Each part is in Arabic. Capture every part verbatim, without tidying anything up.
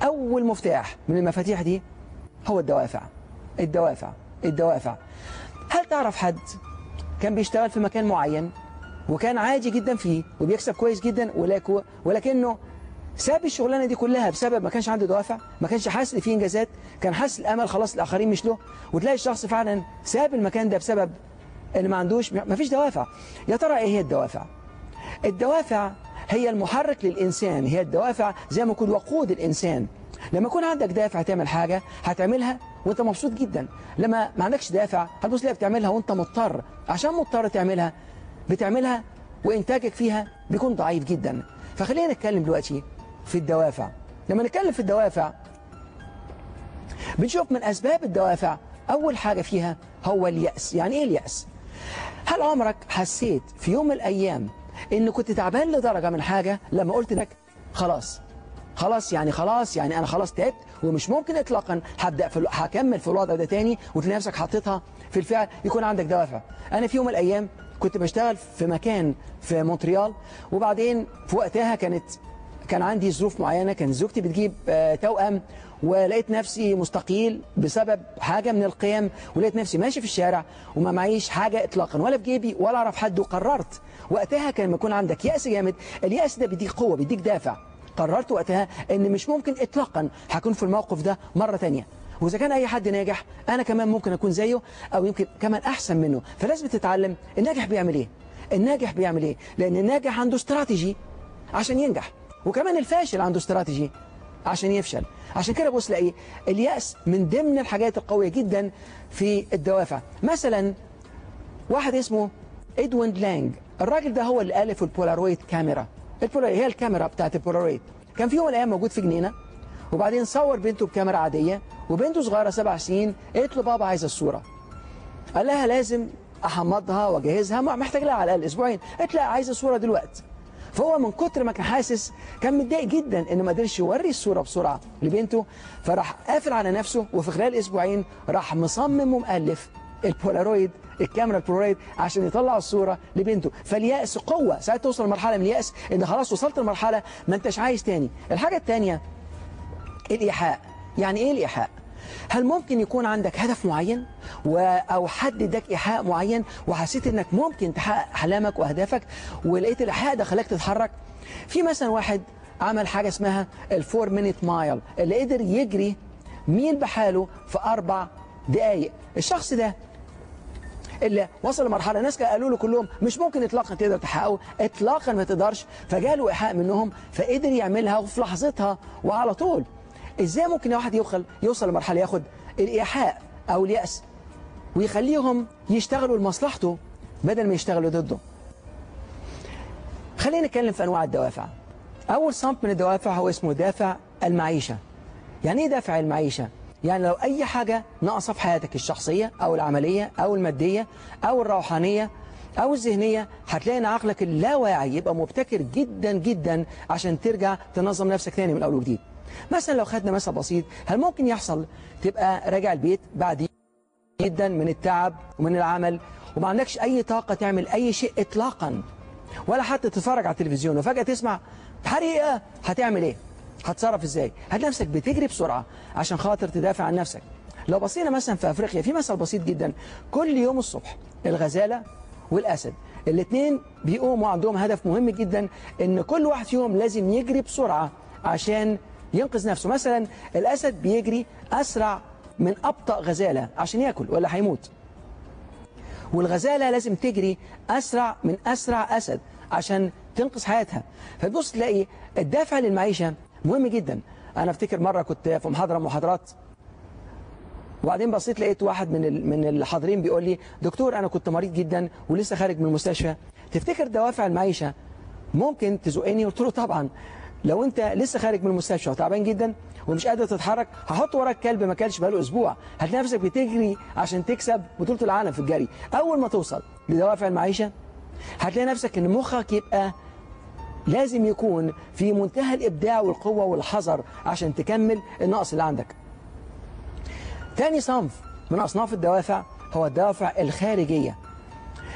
أول مفتاح من المفاتيح دي هو الدوافع. الدوافع الدوافع هل تعرف حد كان بيشتغل في مكان معين وكان عادي جدا فيه وبيكسب كويس جدا، ولكنه ساب الشغلانه دي كلها بسبب ما كانش عنده دوافع، ما كانش حاسس ان فيه انجازات، كان حاسس الامل خلاص الاخرين مش له، وتلاقي الشخص فعلا ساب المكان ده بسبب ان ما عندوش ما فيش دوافع. يا ترى ايه هي الدوافع؟ الدوافع هي المحرك للانسان، هي الدوافع زي ما يكون وقود الانسان. لما يكون عندك دافع تعمل حاجه هتعملها وانت مبسوط جدا، لما ما عندكش دافع هتبص تلاقيها بتعملها وانت مضطر، عشان مضطر تعملها بتعملها وإنتاجك فيها بيكون ضعيف جدا. فخلينا نتكلم دلوقتي في الدوافع. لما نتكلم في الدوافع بنشوف من أسباب الدوافع أول حاجة فيها هو اليأس. يعني إيه اليأس؟ هل عمرك حسيت في يوم من الأيام إن كنت تعبان لدرجة من حاجة لما قلت لك خلاص خلاص يعني خلاص يعني أنا خلاص تعبت ومش ممكن إطلاقا هبدأ في هكمل في الوضع ده تاني، وتلاقي نفسك حطيتها في الفعل، يكون عندك دوافع. أنا في يوم من الأيام كنت بشتغل في مكان في مونتريال، وبعدين في وقتها كانت كان عندي ظروف معينة، كانت زوجتي بتجيب توأم، ولقيت نفسي مستقيل بسبب حاجة من القيم، ولقيت نفسي ماشي في الشارع وما معيش حاجة إطلاقا ولا في جيبي ولا أعرف حد. وقررت وقتها، كان لما يكون عندك يأس جامد، اليأس ده بيديك قوة بيديك دافع. قررت وقتها إن مش ممكن إطلاقا هكون في الموقف ده مرة تانية، وإذا كان أي حد ناجح أنا كمان ممكن أكون زيه أو يمكن كمان أحسن منه. فلازم تتعلم الناجح بيعمل إيه. الناجح بيعمل إيه؟ لأن الناجح عنده استراتيجي عشان ينجح، وكمان الفاشل عنده استراتيجي عشان يفشل. عشان كده بص لاقي اليأس من ضمن الحاجات القوية جدا في الدوافع. مثلا واحد اسمه إدوين لانج، الراجل ده هو اللي ألف البولارويد كاميرا. البولارويد هي الكاميرا بتاعت البولارويد. كان في يوم من الأيام موجود في جنينة، وبعدين صور بنته بكاميرا عادية، وبنته صغيرة سبع سنين قالت له بابا عايزة الصورة. قال لها لازم أحمضها وأجهزها، محتاج لها على الأقل أسبوعين. قالت لا عايزة الصورة دلوقتي. فهو من كتر ما كان حاسس كان متضايق جدا انه ما قدرش يوري الصوره بسرعه لبنته، فراح قافل على نفسه، وفي خلال اسبوعين راح مصمم ومؤلف البولارويد، الكاميرا البولارويد، عشان يطلع الصوره لبنته. فاليأس قوه، ساعات توصل لمرحله من اليأس ان خلاص وصلت لمرحله ما انتش عايز تاني. الحاجه الثانيه الإيحاء. يعني ايه الإيحاء؟ هل ممكن يكون عندك هدف معين و... أو حد اداك إيحاء معين وحسيت إنك ممكن تحقق أحلامك وأهدافك، ولقيت الإيحاء ده خلاك تتحرك؟ في مثلا واحد عمل حاجة اسمها الفور مينيت مايل، اللي قدر يجري ميل بحاله في أربع دقايق. الشخص ده اللي وصل لمرحلة ناس قالوا له كلهم مش ممكن إطلاقا تقدر تحققه، إطلاقا ما تقدرش، فجاله إيحاء منهم فقدر يعملها وفي لحظتها وعلى طول. ازاي ممكن واحد يوصل يوصل لمرحله ياخد الايحاء او اليأس ويخليهم يشتغلوا لمصلحته بدل ما يشتغلوا ضده؟ خلينا نتكلم في انواع الدوافع. اول صنف من الدوافع هو اسمه دافع المعيشه. يعني ايه دافع المعيشه؟ يعني لو اي حاجه ناقصه في حياتك الشخصيه او العمليه او الماديه او الروحانيه او الذهنيه، هتلاقي ان عقلك اللاواعي يبقى مبتكر جدا جدا عشان ترجع تنظم نفسك تاني من اول وجديد. مثلا لو خدنا مثل بسيط، هل ممكن يحصل تبقى راجع البيت بعد جدا من التعب ومن العمل وما عندكش اي طاقة تعمل اي شيء اطلاقا، ولا حتى تتفرج على التلفزيون، وفجأة تسمع حريقة؟ هتعمل ايه؟ هتصرف ازاي؟ هتلاقي نفسك بتجري بسرعة عشان خاطر تدافع عن نفسك. لو بصينا مثلا في افريقيا في مثل بسيط جدا، كل يوم الصبح الغزالة والاسد الاثنين بيقوموا عندهم هدف مهم جدا، ان كل واحد فيهم لازم يجري بسرعة عشان ينقذ نفسه. مثلا الأسد بيجري أسرع من أبطأ غزالة عشان يأكل ولا هيموت، والغزالة لازم تجري أسرع من أسرع أسد عشان تنقذ حياتها. فتبص تلاقي الدافع للمعيشة مهم جدا. أنا أفتكر مرة كنت في محاضرة محاضرات، وبعدين بصيت لقيت واحد من من الحاضرين بيقول لي دكتور أنا كنت مريض جدا ولسه خارج من المستشفى، تفتكر دوافع المعيشة ممكن تزقني؟ قلت له طبعا، لو انت لسه خارج من المستشفى وتعبان جدا ومش قادر تتحرك، هحط وراك كلب ما كلش بقاله اسبوع، هتلاقي نفسك بتجري عشان تكسب بطولة العالم في الجري. اول ما توصل لدوافع المعيشة هتلاقي نفسك ان مخك يبقى لازم يكون في منتهى الابداع والقوة والحذر عشان تكمل النقص اللي عندك. تاني صنف من اصناف الدوافع هو الدوافع الخارجية.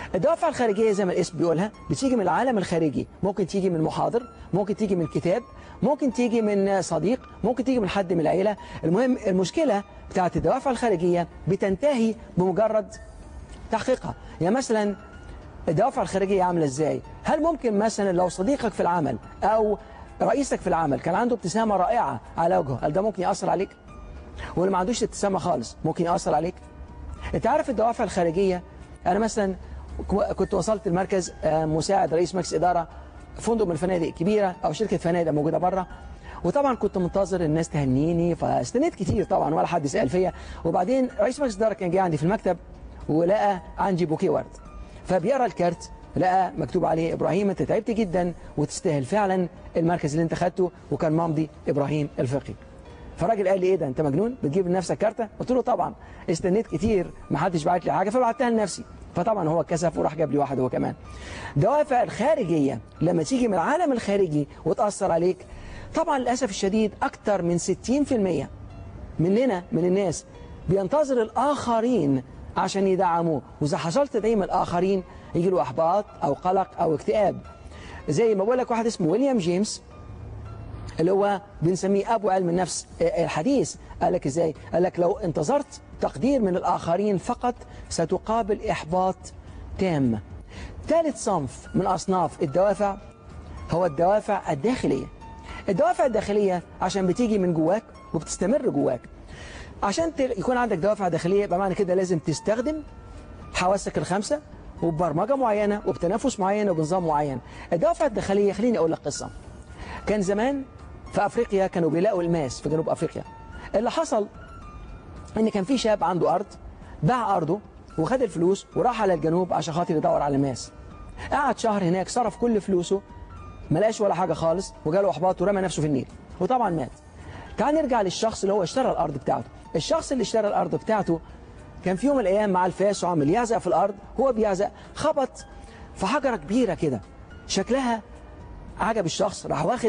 الدوافع الخارجية زي ما الاسم بيقولها بتيجي من العالم الخارجي، ممكن تيجي من محاضر، ممكن تيجي من كتاب، ممكن تيجي من صديق، ممكن تيجي من حد من العيلة. المهم المشكلة بتاعت الدوافع الخارجية بتنتهي بمجرد تحقيقها. يعني مثلا الدوافع الخارجية عاملة ازاي؟ هل ممكن مثلا لو صديقك في العمل أو رئيسك في العمل كان عنده ابتسامة رائعة على وجهه، هل ده ممكن يأثر عليك؟ واللي ما عندوش ابتسامة خالص ممكن يأثر عليك؟ انت عارف الدوافع الخارجية، أنا مثلا كنت وصلت المركز مساعد رئيس مجلس إدارة فندق من الفنادق كبيرة أو شركة فنادق موجودة بره، وطبعا كنت منتظر الناس تهنيني، فاستنيت كتير طبعا ولا حد يسأل فيا. وبعدين رئيس مجلس الإدارة كان جاي عندي في المكتب ولقى عندي بوكيه ورد، فبيقرا الكارت لقى مكتوب عليه إبراهيم أنت تعبت جدا وتستاهل فعلا المركز اللي أنت خدته، وكان ممضي إبراهيم الفقي. فالراجل قال لي ايه ده انت مجنون بتجيب لنفسك كارته؟ قلت له طبعا استنيت كتير ما حدش بعت لي حاجه فبعتها لنفسي. فطبعا هو اتكسف وراح جاب لي واحد هو كمان. دوافع الخارجيه لما تيجي من العالم الخارجي وتاثر عليك، طبعا للاسف الشديد اكتر من ستين في المية مننا من الناس بينتظر الاخرين عشان يدعموه، واذا حصلت تدعيم الاخرين يجي له احباط او قلق او اكتئاب. زي ما بقول لك واحد اسمه ويليام جيمس اللي هو بنسميه أبو علم النفس الحديث، قال لك إزاي؟ قال لك لو انتظرت تقدير من الآخرين فقط ستقابل إحباط تام. ثالث صنف من أصناف الدوافع هو الدوافع الداخلية. الدوافع الداخلية عشان بتيجي من جواك وبتستمر جواك. عشان يكون عندك دوافع داخلية بمعنى كده لازم تستخدم حواسك الخمسة وببرمجة معينة وبتنفس معين وبنظام معين. الدوافع الداخلية خليني أقول لك قصة. كان زمان في أفريقيا كانوا بيلاقوا الماس في جنوب أفريقيا. اللي حصل إن كان في شاب عنده أرض باع أرضه وخد الفلوس وراح على الجنوب عشان خاطر يدور على الماس. قعد شهر هناك صرف كل فلوسه ما لقاش ولا حاجة خالص وجاله إحباط ورمى نفسه في النيل وطبعا مات. تعال نرجع للشخص اللي هو اشترى الأرض بتاعته. الشخص اللي اشترى الأرض بتاعته كان في يوم من الأيام مع الفاس وعمل يعزق في الأرض، هو بيعزق خبط في حجرة كبيرة كده شكلها عجب الشخص، راح واخد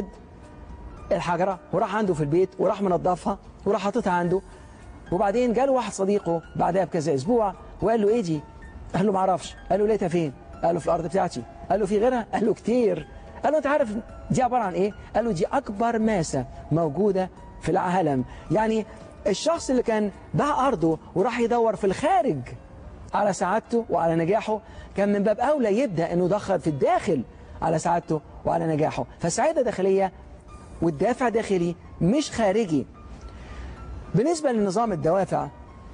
الحجرة وراح عنده في البيت وراح منظفها وراح حاططها عنده. وبعدين جاله واحد صديقه بعدها بكذا اسبوع وقال له ايه دي؟ قال له ما اعرفش. قال له لقيتها فين؟ قال له في الارض بتاعتي. قال له في غيرها؟ قال له كتير. قال له انت عارف دي عبارة عن ايه؟ قال له دي اكبر ماسة موجودة في العالم. يعني الشخص اللي كان باع ارضه وراح يدور في الخارج على سعادته وعلى نجاحه كان من باب اولى يبدا انه يدخل في الداخل على سعادته وعلى نجاحه. فالسعادة داخلية والدافع داخلي مش خارجي. بالنسبة لنظام الدوافع،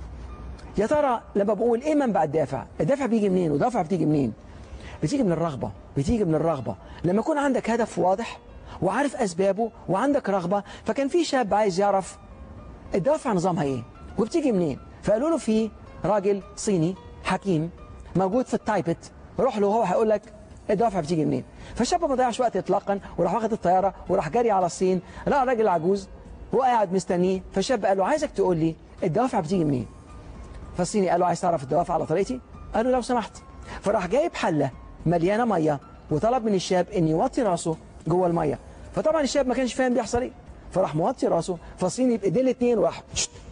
يا ترى لما بقول ايه منبع الدافع؟ الدافع بيجي منين والدافع بتيجي منين؟ بتيجي من الرغبة، بتيجي من الرغبة. لما يكون عندك هدف واضح وعارف أسبابه وعندك رغبة. فكان في شاب عايز يعرف الدوافع نظامها ايه وبتيجي منين، فقالوا له في راجل صيني حكيم موجود في التايبت، روح له وهو هيقول لك الدوافع بتيجي منين. فالشاب ما ضيعش وقت اطلاقا وراح واخد الطياره وراح جري على الصين، لقى راجل عجوز هو قاعد مستنيه. فالشاب قال له عايزك تقول لي الدوافع بتيجي منين. فالصيني قال له عايز تعرف الدوافع على طريقتي؟ قال له لو سمحت. فراح جايب حله مليانه ميه وطلب من الشاب ان يوطي راسه جوه الميه. فطبعا الشاب ما كانش فاهم بيحصل ايه، فراح موطي راسه. فالصيني بايدين الاثنين وراح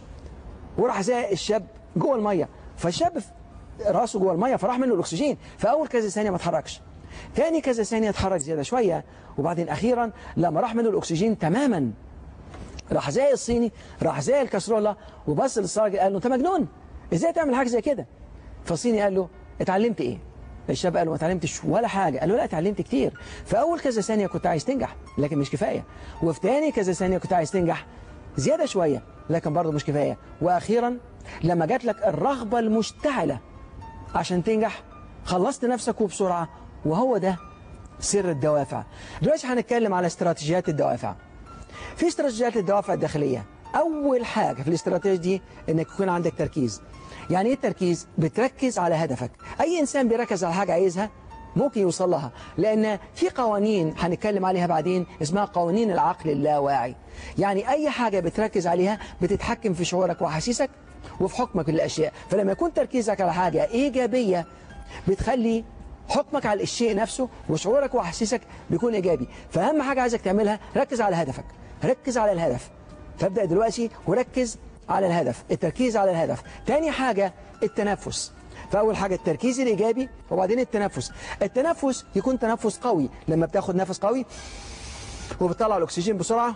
وراح زي الشاب جوه الميه. فالشاب راسه جوه الميه فراح منه الاكسجين. فاول كذا ثانيه ما اتحركش، تاني كذا ثانيه اتحرك زياده شويه، وبعدين اخيرا لما راح منه الاكسجين تماما راح زي الصيني راح زي الكسرولة وبص للراجل قال له انت مجنون ازاي تعمل حاجه زي كده. فالصيني قال له اتعلمت ايه؟ الشاب قال له ما اتعلمتش ولا حاجه. قال له لا اتعلمت كتير. فاول كذا ثانيه كنت عايز تنجح لكن مش كفايه، وفي تاني كذا ثانيه كنت عايز تنجح زياده شويه لكن برضه مش كفايه، واخيرا لما جات لك الرغبه المشتعله عشان تنجح خلصت نفسك وبسرعه. وهو ده سر الدوافع. دلوقتي هنتكلم على استراتيجيات الدوافع. في استراتيجيات الدوافع الداخليه. اول حاجه في الاستراتيجيه دي انك يكون عندك تركيز. يعني ايه التركيز؟ بتركز على هدفك. اي انسان بيركز على حاجه عايزها ممكن يوصل لها، لان في قوانين هنتكلم عليها بعدين اسمها قوانين العقل اللاواعي. يعني اي حاجه بتركز عليها بتتحكم في شعورك واحاسيسك وفي حكمك للاشياء. فلما يكون تركيزك على حاجه ايجابيه بتخلي حكمك على الشيء نفسه وشعورك واحاسيسك بيكون ايجابي. فاهم حاجه عايزك تعملها ركز على هدفك، ركز على الهدف. فابدأ دلوقتي وركز على الهدف، التركيز على الهدف. تاني حاجة التنفس. فأول حاجة التركيز الإيجابي، وبعدين التنفس. التنفس يكون تنفس قوي، لما بتاخد نفس قوي وبتطلع الأكسجين بسرعة.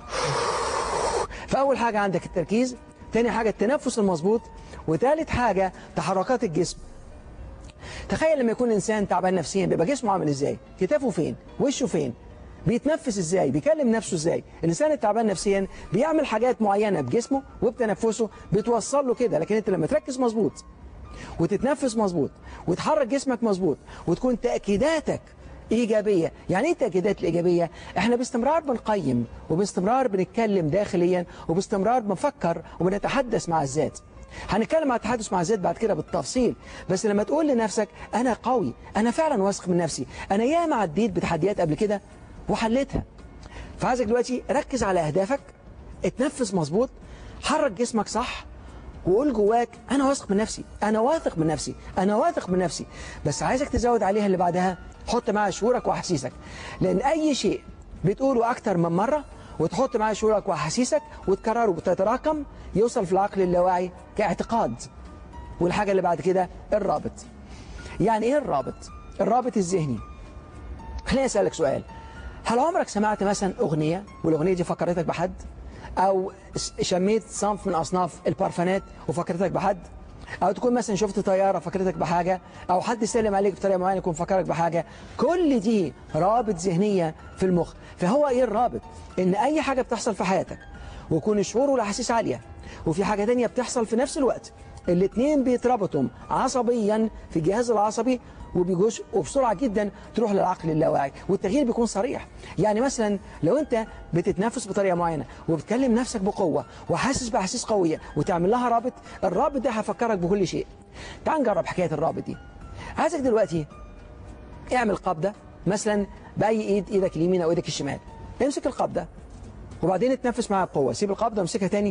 فأول حاجة عندك التركيز، تاني حاجة التنفس المظبوط، وثالث حاجة تحركات الجسم. تخيل لما يكون الإنسان تعبان نفسيا بيبقى جسمه عامل إزاي؟ كتافه فين؟ وشه فين؟ بيتنفس إزاي؟ بيكلم نفسه إزاي؟ الإنسان التعبان نفسيا بيعمل حاجات معينة بجسمه وبتنفسه بتوصل له كده. لكن أنت لما تركز مظبوط وتتنفس مظبوط وتحرك جسمك مظبوط وتكون تأكيداتك إيجابية. يعني إيه التأكيدات الإيجابية؟ إحنا باستمرار بنقيم وباستمرار بنتكلم داخليا وباستمرار بنفكر وبنتحدث مع الذات. هنتكلم عن التحدث مع الذات بعد كده بالتفصيل. بس لما تقول لنفسك أنا قوي، أنا فعلا واثق من نفسي، أنا ياما عديت بتحديات قبل كده وحليتها. فعايزك دلوقتي ركز على أهدافك، اتنفس مظبوط، حرك جسمك صح، وقول جواك أنا واثق من نفسي، أنا واثق من نفسي، أنا واثق من نفسي. بس عايزك تزود عليها اللي بعدها، حط معاها شعورك وأحاسيسك. لأن أي شيء بتقوله أكتر من مرة وتحط معاه شعورك وأحاسيسك وتكرره وتتراكم يوصل في العقل اللاواعي كاعتقاد. والحاجة اللي بعد كده الرابط. يعني إيه الرابط؟ الرابط الذهني. خليني أسألك سؤال، هل عمرك سمعت مثلا أغنية والأغنية دي فكرتك بحد؟ أو شميت صنف من أصناف البارفانات وفكرتك بحد؟ أو تكون مثلا شفت طيارة فكرتك بحاجة، أو حد سلم عليك بطريقة معينة يكون فكرك بحاجة. كل دي رابط ذهنية في المخ. فهو إيه الرابط؟ إن أي حاجة بتحصل في حياتك ويكون الشعور والأحاسيس عالية، وفي حاجة تانية بتحصل في نفس الوقت، الاثنين بيتربطوا عصبيا في الجهاز العصبي وبيجوش وبسرعة جدا تروح للعقل اللاواعي، والتغيير بيكون صريح. يعني مثلا لو انت بتتنفس بطريقة معينة وبتكلم نفسك بقوة وحاسس بأحاسيس قوية وتعمل لها رابط، الرابط ده هيفكرك بكل شيء. تعال نجرب حكاية الرابط دي. عايزك دلوقتي اعمل قبضة مثلا بأي ايد، ايدك اليمين او ايدك الشمال. امسك القبضة وبعدين اتنفس معاها بقوة، سيب القبضة وامسكها تاني،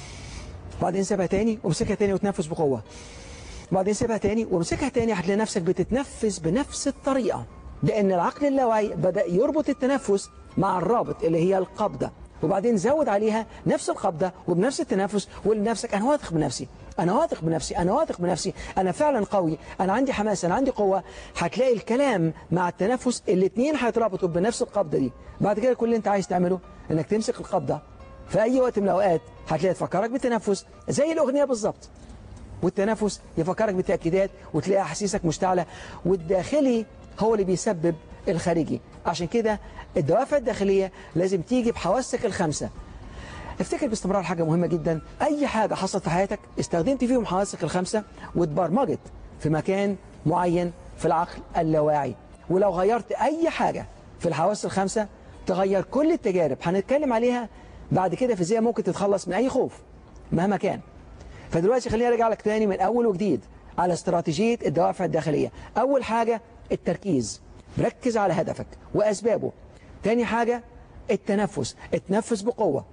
وبعدين سيبها تاني وامسكها تاني وتنفس بقوة، وبعدين سيبها تاني وامسكها تاني. هتلاقي نفسك بتتنفس بنفس الطريقة، لأن العقل اللاواعي بدأ يربط التنفس مع الرابط اللي هي القبضة، وبعدين زود عليها نفس القبضة وبنفس التنفس وقول لنفسك أنا واثق بنفسي، أنا واثق بنفسي، أنا واثق بنفسي، أنا فعلا قوي، أنا عندي حماس، أنا عندي قوة. هتلاقي الكلام مع التنفس الاثنين هيتربطوا بنفس القبضة دي. بعد كده كل اللي أنت عايز تعمله إنك تمسك القبضة في أي وقت من الأوقات، هتلاقي تفكرك بالتنفس زي الأغنية بالظبط، والتنفس يفكرك بالتأكيدات وتلاقي أحاسيسك مشتعلة. والداخلي هو اللي بيسبب الخارجي. عشان كده الدوافع الداخلية لازم تيجي بحواسك الخمسة. افتكر باستمرار حاجة مهمة جدا، أي حاجة حصلت في حياتك استخدمت فيهم حواسك الخمسة واتبرمجت في مكان معين في العقل اللاواعي. ولو غيرت أي حاجة في الحواس الخمسة تغير كل التجارب هنتكلم عليها بعد كده في ازاي ممكن تتخلص من أي خوف مهما كان. فدلوقتي خليني ارجع لك تاني من أول وجديد على استراتيجية الدوافع الداخلية. أول حاجة التركيز، ركز على هدفك وأسبابه. تاني حاجة التنفس، اتنفس بقوة.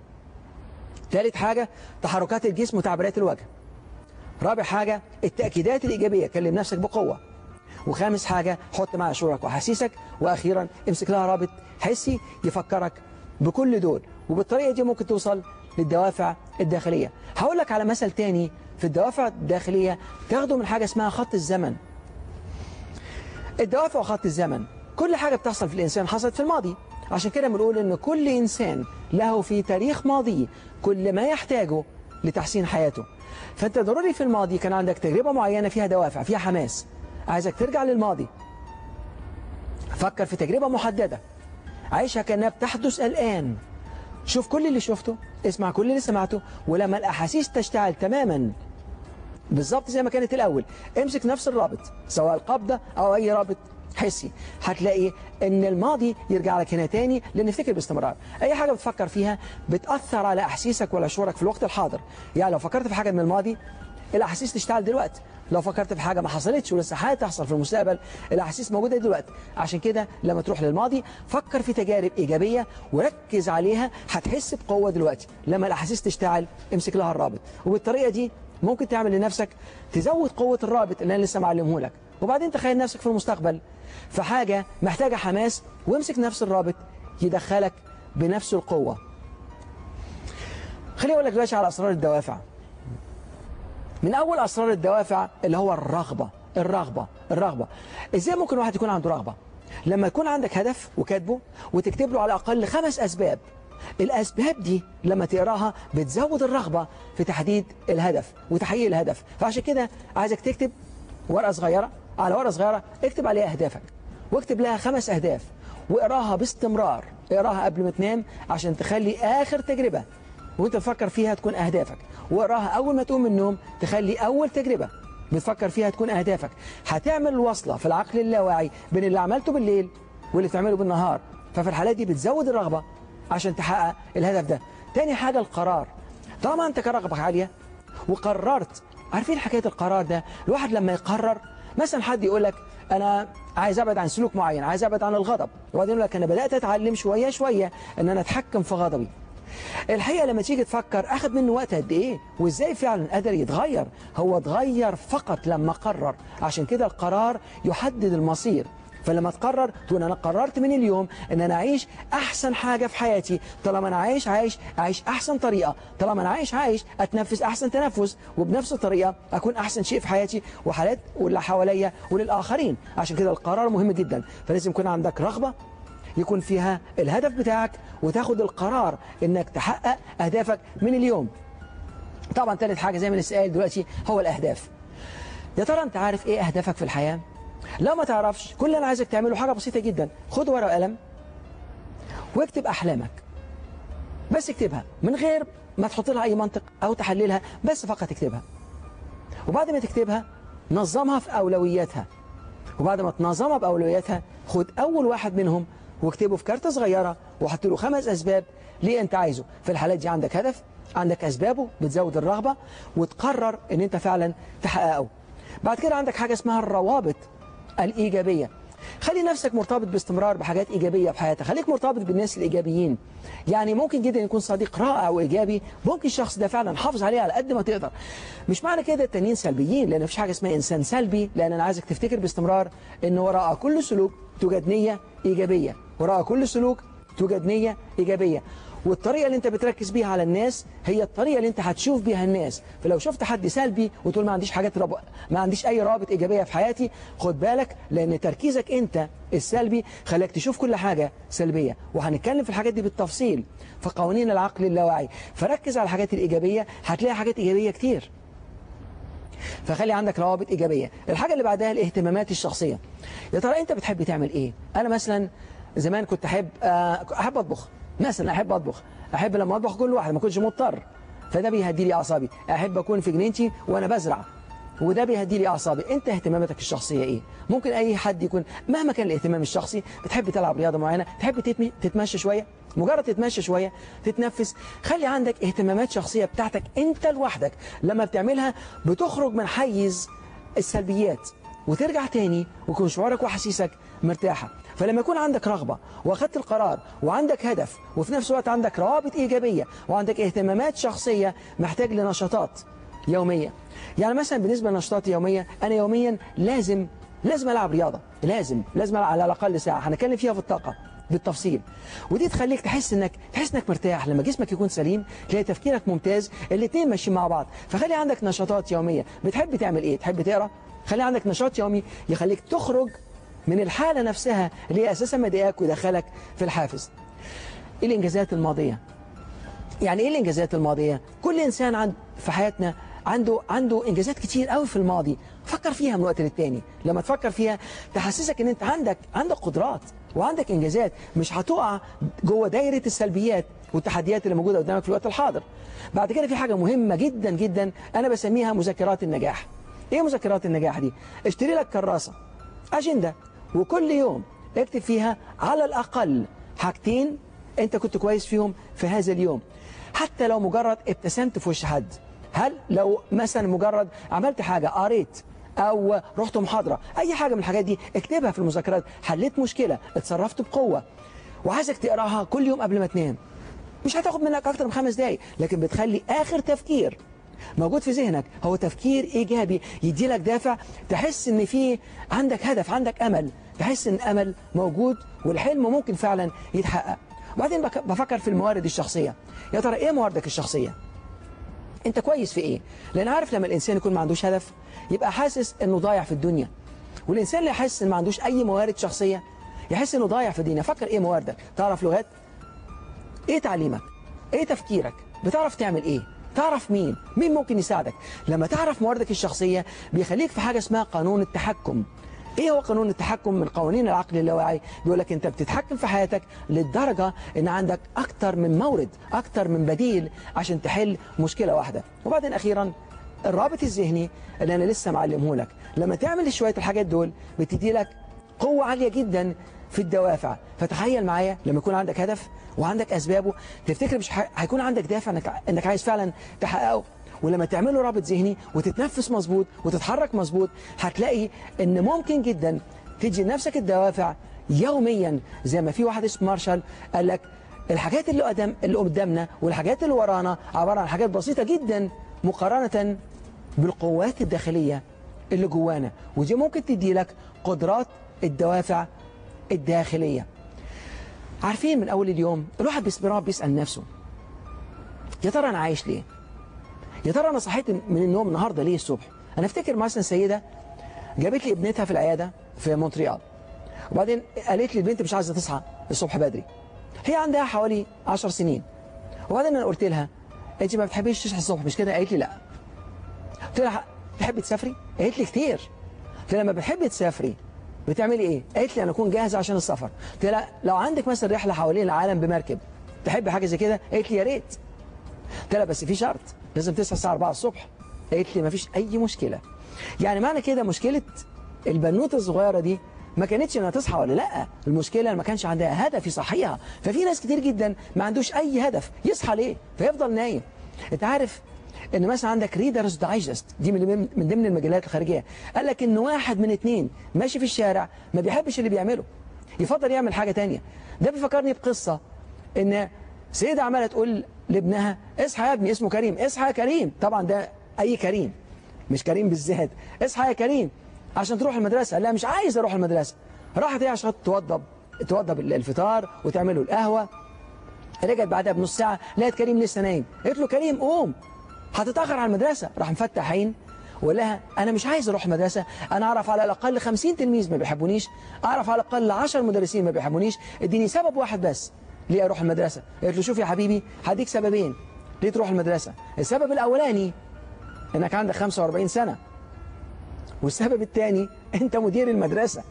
ثالث حاجة تحركات الجسم وتعبيرات الوجه. رابع حاجة التأكيدات الإيجابية، كلم نفسك بقوة. وخامس حاجة حط معها شعورك وأحاسيسك. وأخيرا امسك لها رابط حسي يفكرك بكل دول. وبالطريقة دي ممكن توصل للدوافع الداخلية. هقول لك على مثل تاني في الدوافع الداخلية تاخده من حاجة اسمها خط الزمن. الدوافع وخط الزمن، كل حاجة بتحصل في الإنسان حصلت في الماضي. عشان كده بنقول إن كل إنسان له في تاريخ ماضي كل ما يحتاجه لتحسين حياته. فأنت ضروري في الماضي كان عندك تجربة معينة فيها دوافع، فيها حماس. عايزك ترجع للماضي، فكر في تجربة محددة عايشها كأنها بتحدث الآن. شوف كل اللي شفته، اسمع كل اللي سمعته، ولما الأحاسيس تشتعل تماما بالظبط زي ما كانت الأول، امسك نفس الرابط سواء القبضة أو أي رابط حسي. هتلاقي ان الماضي يرجع لك هنا تاني. لان افتكر باستمرار اي حاجة بتفكر فيها بتأثر على احاسيسك ولا شعورك في الوقت الحاضر. يعني لو فكرت في حاجة من الماضي الاحاسيس تشتغل دلوقتي، لو فكرت في حاجة ما حصلتش ولسه هتحصل في المستقبل الاحاسيس موجودة دلوقتي. عشان كده لما تروح للماضي فكر في تجارب ايجابية وركز عليها، هتحس بقوة دلوقتي. لما الاحاسيس تشتغل امسك لها الرابط. وبالطريقة دي ممكن تعمل لنفسك تزود قوة الرابط اللي انا لسه معلمه لك. وبعدين تخيل نفسك في المستقبل في حاجة محتاجة حماس وامسك نفس الرابط يدخلك بنفس القوة. خليني أقول لك دلوقتي على أسرار الدوافع. من أول أسرار الدوافع اللي هو الرغبة. الرغبة الرغبة ازاي ممكن واحد يكون عنده رغبة؟ لما يكون عندك هدف وكاتبه وتكتب له على الأقل خمس أسباب. الأسباب دي لما تقراها بتزود الرغبة في تحديد الهدف وتحقيق الهدف. فعشان كده عايزك تكتب ورقة صغيرة، على ورقة صغيرة اكتب عليها أهدافك واكتب لها خمس أهداف واقراها باستمرار. اقراها قبل ما تنام عشان تخلي آخر تجربة وانت تفكر فيها تكون أهدافك، واقراها أول ما تقوم من النوم تخلي أول تجربة بتفكر فيها تكون أهدافك. هتعمل الوصلة في العقل اللاواعي بين اللي عملته بالليل واللي بتعمله بالنهار، ففي الحالات دي بتزود الرغبة عشان تحقق الهدف ده. تاني حاجة القرار. طالما انت كرغبك عالية وقررت، عارفين حكاية القرار ده، الواحد لما يقرر مثلا حد يقول لك انا عايز ابعد عن سلوك معين، عايز ابعد عن الغضب، وبعدين يقول لك انا بدأت اتعلم شوية شوية ان انا اتحكم في غضبي. الحقيقة لما تيجي تفكر أخذ منه وقت قد إيه وإزاي فعلا قدر يتغير. هو اتغير فقط لما قرر. عشان كده القرار يحدد المصير. فلما تقرر تقول أنا قررت من اليوم أن أنا أعيش أحسن حاجة في حياتي. طالما أنا عايش عايش أعيش أحسن طريقة. طالما أنا عايش عايش أتنفس أحسن تنفس، وبنفس الطريقة أكون أحسن شيء في حياتي وحالات واللي حواليا وللآخرين. عشان كده القرار مهم جدا. فلازم يكون عندك رغبة يكون فيها الهدف بتاعك وتاخد القرار انك تحقق اهدافك من اليوم. طبعا ثالث حاجة زي ما السؤال دلوقتي هو الاهداف. يا ترى انت عارف ايه اهدافك في الحياة؟ لو ما تعرفش كل اللي انا عايزك تعمله حاجة بسيطة جدا. خد ورقة وقلم واكتب احلامك، بس اكتبها من غير ما تحط لها اي منطق او تحللها، بس فقط اكتبها. وبعد ما تكتبها نظمها في اولوياتها، وبعد ما تنظمها باولوياتها خد اول واحد منهم واكتبه في كارتة صغيرة وحط له خمس أسباب ليه أنت عايزه. في الحالات دي عندك هدف، عندك أسبابه بتزود الرغبة وتقرر أن أنت فعلا تحققه. بعد كده عندك حاجة اسمها الروابط الإيجابية. خلي نفسك مرتبط باستمرار بحاجات إيجابية في حياتك. خليك مرتبط بالناس الإيجابيين. يعني ممكن جدا يكون صديق رائع وإيجابي، ممكن الشخص ده فعلا حافظ عليه على قد ما تقدر. مش معنى كده التانيين سلبيين، لأن مفيش حاجة اسمها إنسان سلبي. لأن أنا عايزك تفتكر باستمرار أن وراء كل سلوك توجد نية إيجابية. وراء كل سلوك توجد نية إيجابية. والطريقة اللي انت بتركز بيها على الناس هي الطريقة اللي انت هتشوف بيها الناس. فلو شفت حد سلبي وتقول ما عنديش حاجات رب... ما عنديش اي روابط ايجابية في حياتي، خد بالك، لان تركيزك انت السلبي خلاك تشوف كل حاجة سلبية. وهنتكلم في الحاجات دي بالتفصيل في قوانين العقل اللاواعي. فركز على الحاجات الإيجابية، هتلاقي حاجات إيجابية كتير. فخلي عندك روابط إيجابية. الحاجة اللي بعدها الاهتمامات الشخصية. يا ترى انت بتحب تعمل ايه؟ انا مثلا زمان كنت احب احب اطبخ مثلا. احب اطبخ احب لما اطبخ كل واحد ما كنتش مضطر، فده بيهدي لي اعصابي. احب اكون في جنينتي وانا بزرع، وده بيهدي لي اعصابي. انت اهتماماتك الشخصيه ايه؟ ممكن اي حد يكون مهما كان الاهتمام الشخصي. بتحب تلعب رياضه معينه، تحب تتمشى شويه، مجرد تتمشى شويه، تتنفس. خلي عندك اهتمامات شخصيه بتاعتك انت لوحدك. لما بتعملها بتخرج من حيز السلبيات وترجع تاني ويكون شعورك وحسيسك مرتاحة. فلما يكون عندك رغبة واخدت القرار وعندك هدف وفي نفس الوقت عندك روابط إيجابية وعندك اهتمامات شخصية، محتاج لنشاطات يومية. يعني مثلا بالنسبة لنشاطات يومية، أنا يوميا لازم لازم ألعب رياضة. لازم لازم على الأقل ساعة. هنتكلم فيها في الطاقة بالتفصيل. ودي تخليك تحس انك تحس انك مرتاح. لما جسمك يكون سليم تلاقي تفكيرك ممتاز، الاثنين ماشيين مع بعض. فخلي عندك نشاطات يومية. بتحب تعمل ايه؟ تحب تقرا؟ خلي عندك نشاط يومي يخليك تخرج من الحالة نفسها اللي هي أساسا مضايقاك ويدخلك في الحافز. الإنجازات الماضية. يعني إيه الإنجازات الماضية؟ كل إنسان عند في حياتنا عنده عنده إنجازات كتير قوي في الماضي. فكر فيها من وقت للتاني. لما تفكر فيها تحسسك إن أنت عندك عندك قدرات وعندك إنجازات، مش هتقع جوه دايرة السلبيات والتحديات اللي موجودة قدامك في الوقت الحاضر. بعد كده في حاجة مهمة جدا جدا أنا بسميها مذكرات النجاح. إيه مذكرات النجاح دي؟ اشتري لك كراسة، أجندة، وكل يوم اكتب فيها على الأقل حاجتين أنت كنت كويس فيهم في هذا اليوم. حتى لو مجرد ابتسمت في وش حد، هل لو مثلا مجرد عملت حاجة، قريت أو رحت محاضرة، أي حاجة من الحاجات دي اكتبها في المذكرات. حليت مشكلة، اتصرفت بقوة، وعايزك تقراها كل يوم قبل ما تنام. مش هتاخد منك أكتر من خمس دقايق، لكن بتخلي آخر تفكير موجود في ذهنك هو تفكير إيجابي يدي لك دافع، تحس إن في عندك هدف، عندك أمل، تحس إن أمل موجود والحلم ممكن فعلا يتحقق. وبعدين بفكر في الموارد الشخصية. يا ترى إيه مواردك الشخصية؟ انت كويس في ايه؟ لان عارف لما الانسان يكون ما عندوش هدف يبقى حاسس انه ضايع في الدنيا. والانسان اللي يحس ان ما عندوش اي موارد شخصيه يحس انه ضايع في الدنيا. فكر ايه مواردك؟ تعرف لغات؟ ايه تعليمك؟ ايه تفكيرك؟ بتعرف تعمل ايه؟ تعرف مين؟ مين ممكن يساعدك؟ لما تعرف مواردك الشخصيه بيخليك في حاجه اسمها قانون التحكم. ايه هو قانون التحكم من قوانين العقل اللاواعي؟ بيقول لك انت بتتحكم في حياتك للدرجه ان عندك اكتر من مورد، اكتر من بديل عشان تحل مشكله واحده. وبعدين اخيرا الرابط الذهني اللي انا لسه معلمه لك، لما تعمل شويه الحاجات دول بتدي لك قوه عاليه جدا في الدوافع. فتخيل معايا لما يكون عندك هدف وعندك اسبابه، تفتكر مش هيكون عندك دافع انك انك عايز فعلا تحققه. ولما تعمله رابط ذهني وتتنفس مظبوط وتتحرك مظبوط هتلاقي ان ممكن جدا تدي لنفسك الدوافع يوميا. زي ما في واحد اسمه مارشال قال لك الحاجات اللي قدام اللي قدامنا والحاجات اللي ورانا عباره عن حاجات بسيطه جدا مقارنه بالقوات الداخليه اللي جوانا، ودي ممكن تدي لك قدرات الدوافع الداخليه. عارفين من اول اليوم الواحد باستمرار بيسال نفسه يا ترى انا عايش ليه؟ يا ترى انا صحيت من النوم النهارده ليه الصبح؟ انا افتكر مثلا سيده جابت لي ابنتها في العياده في مونتريال، وبعدين قالت لي البنت مش عايزه تصحى الصبح بدري. هي عندها حوالي عشر سنين. وبعدين انا قلت لها انت ما بتحبيش تصحي الصبح مش كده؟ قالت لي لا. قلت لها تحبي تسافري؟ قالت لي كتير. قلت لها لما بتحبي تسافري بتعملي ايه؟ قالت لي انا اكون جاهزه عشان السفر. قلت لها لو عندك مثلا رحله حوالين العالم بمركب تحبي حاجه زي كده؟ قالت لي يا ريت. قلت لها بس في شرط لازم تصحى الساعه أربعة الصبح. قالت لي ما فيش اي مشكله. يعني معنى كده مشكله البنوته الصغيره دي ما كانتش انها تصحى ولا لا، المشكله ما كانش عندها هدف يصحيها. ففي ناس كتير جدا ما عندوش اي هدف يصحى ليه فيفضل نايم. انت عارف ان مثلا عندك ريدرز دايجست دي من من ضمن المجلات الخارجيه، قال لك ان واحد من اتنين ماشي في الشارع ما بيحبش اللي بيعمله، يفضل يعمل حاجه تانية. ده بيفكرني بقصه ان سيده عماله تقول لابنها اصحى يا ابني، اسمه كريم، اصحى يا كريم. طبعا ده اي كريم مش كريم بالذات. اصحى يا كريم عشان تروح المدرسه. لا مش عايز اروح المدرسه. راحت هي عشان توضب توضب الفطار وتعمله القهوه. رجعت بعدها بنص ساعه لقيت كريم لسه نايم. قالت له كريم قوم هتتاخر على المدرسه. راح مفتح عين وقال لها انا مش عايز اروح المدرسه، انا اعرف على الاقل خمسين تلميذ ما بيحبونيش، اعرف على الاقل عشرة مدرسين ما بيحبونيش، اديني سبب واحد بس ليه اروح المدرسه. قالت له شوف يا حبيبي هديك سببين ليه تروح المدرسه. السبب الاولاني انك عندك خمسة وأربعين سنه، والسبب الثاني انت مدير المدرسه.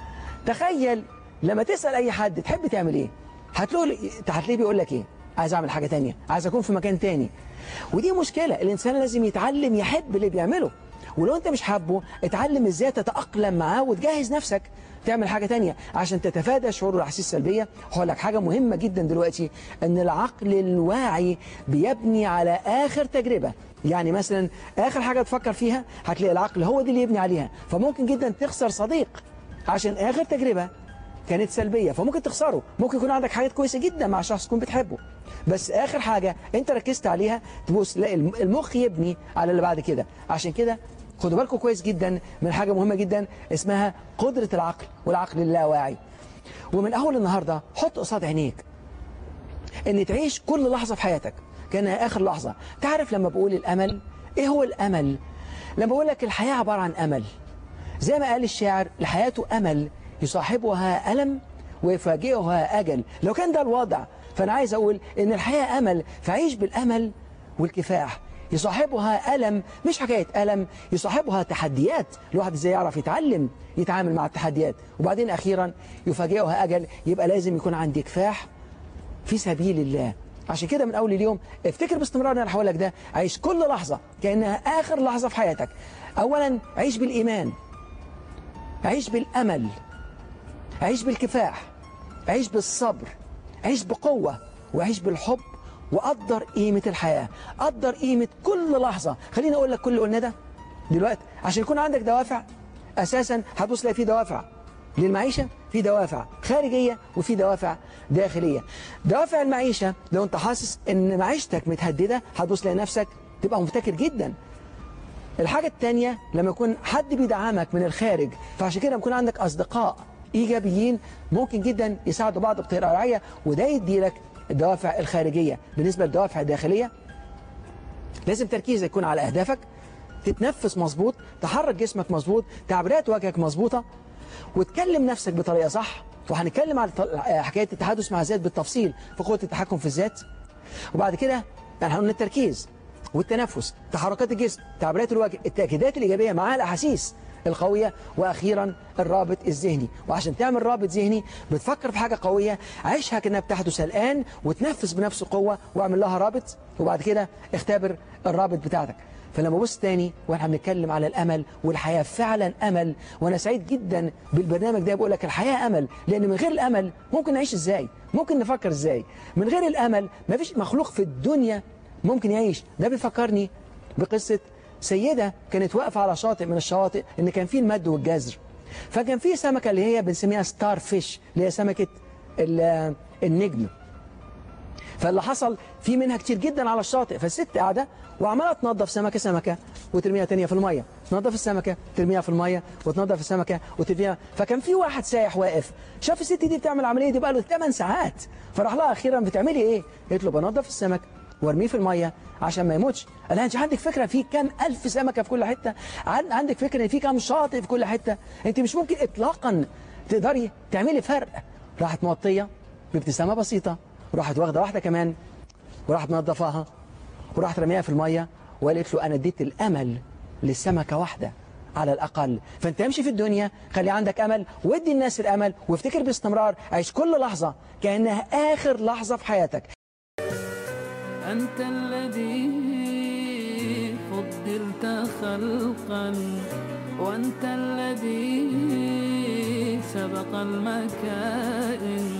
تخيل لما تسال اي حد تحب تعمل ايه هتلاقيه هتلاقيه بيقول لك ايه؟ عايز اعمل حاجه تانية، عايز اكون في مكان تاني. ودي مشكله، الانسان لازم يتعلم يحب اللي بيعمله. ولو انت مش حابه اتعلم ازاي تتاقلم معاه وتجهز نفسك تعمل حاجه تانية عشان تتفادى شعور الاحاسيس السلبيه. هقول لك حاجه مهمه جدا دلوقتي، ان العقل الواعي بيبني على اخر تجربه. يعني مثلا اخر حاجه تفكر فيها هتلاقي العقل هو دي اللي يبني عليها. فممكن جدا تخسر صديق عشان اخر تجربه كانت سلبيه، فممكن تخسره. ممكن يكون عندك حاجات كويسه جدا مع شخص تكون بتحبه، بس اخر حاجه انت ركزت عليها تبص تلاقي المخ يبني على اللي بعد كده. عشان كده خدوا بالكم كويس جدا من حاجه مهمه جدا اسمها قدره العقل والعقل اللاواعي. ومن اول النهارده حط قصاد عينيك ان تعيش كل لحظه في حياتك كانها اخر لحظه. تعرف لما بقول الامل، ايه هو الامل؟ لما بقول لك الحياه عباره عن امل، زي ما قال الشاعر الحياه امل يصاحبها ألم ويفاجئها أجل. لو كان ده الوضع فأنا عايز أقول إن الحياة أمل، فعيش بالأمل والكفاح. يصاحبها ألم، مش حكاية ألم، يصاحبها تحديات. الواحد إزاي يعرف يتعلم يتعامل مع التحديات. وبعدين أخيرا يفاجئها أجل، يبقى لازم يكون عندي كفاح في سبيل الله. عشان كده من أول اليوم افتكر باستمرار أنا هقول لك ده، عيش كل لحظة كأنها آخر لحظة في حياتك. أولا عيش بالإيمان، عيش بالأمل، عيش بالكفاح، عيش بالصبر، عيش بقوة، وعيش بالحب، وقدر قيمة الحياة، قدر قيمة كل لحظة. خليني أقول لك كل اللي قلنا ده دلوقتي عشان يكون عندك دوافع. أساسا هتبص تلاقي في دوافع للمعيشة، في دوافع خارجية، وفي دوافع داخلية. دوافع المعيشة لو أنت حاسس إن معيشتك متهددة هتبص تلاقي نفسك تبقى مبتكر جدا. الحاجة التانية لما يكون حد بيدعمك من الخارج، فعشان كده يكون عندك أصدقاء إيجابيين ممكن جدا يساعدوا بعض بطريقة رائعة، وده يدي لك الدوافع الخارجية. بالنسبة للدوافع الداخلية لازم تركيزك يكون على أهدافك، تتنفس مظبوط، تحرك جسمك مظبوط، تعبيرات وجهك مظبوطة، وتكلم نفسك بطريقة صح. وهنتكلم على حكاية التحدث مع الذات بالتفصيل في قوة التحكم في الذات. وبعد كده يعني هنقول التركيز والتنفس، تحركات الجسم، تعبيرات الوجه، التأكيدات الإيجابية مع الأحاسيس القوية، وأخيرا الرابط الذهني. وعشان تعمل رابط ذهني بتفكر في حاجة قوية، عيشها كأنها بتحدث الآن وتنفس بنفس القوة واعمل لها رابط، وبعد كده اختبر الرابط بتاعتك. فلما بص تاني واحنا بنتكلم على الأمل والحياة فعلا أمل، وأنا سعيد جدا بالبرنامج ده بقول لك الحياة أمل، لأن من غير الأمل ممكن نعيش إزاي؟ ممكن نفكر إزاي؟ من غير الأمل ما فيش مخلوق في الدنيا ممكن يعيش. ده بيفكرني بقصة سيدة كانت واقفة على شاطئ من الشواطئ إن كان فيه المد والجزر، فكان فيه سمكة اللي هي بنسميها ستار فيش اللي هي سمكة النجم. فاللي حصل في منها كتير جدا على الشاطئ، فالست قاعدة وعمالة تنظف سمكة سمكة وترميها تانية في المية، تنظف السمكة ترميها في المية وتنظف السمكة وترميها. فكان في واحد سايح واقف شاف الست دي بتعمل العملية دي بقى له ثمان ساعات، فراح لها أخيرا بتعملي إيه؟ قالت له بنظف السمك وارميه في المية عشان ما يموتش. قال لها انت عندك فكرة في كام ألف سمكة في كل حتة؟ عندك فكرة ان في كام شاطئ في كل حتة؟ انت مش ممكن اطلاقا تقدري تعملي فرق. راحت موطية بابتسامة بسيطة، وراحت واخدة واحدة كمان وراحت منظفاها وراحت رميها في المية، وقالت له انا اديت الامل للسمكة واحدة على الأقل. فأنت امشي في الدنيا خلي عندك أمل وادي الناس الأمل، وافتكر باستمرار عيش كل لحظة كأنها آخر لحظة في حياتك. أنت الذي فضلت خلقا، وأنت الذي سبق المكائن.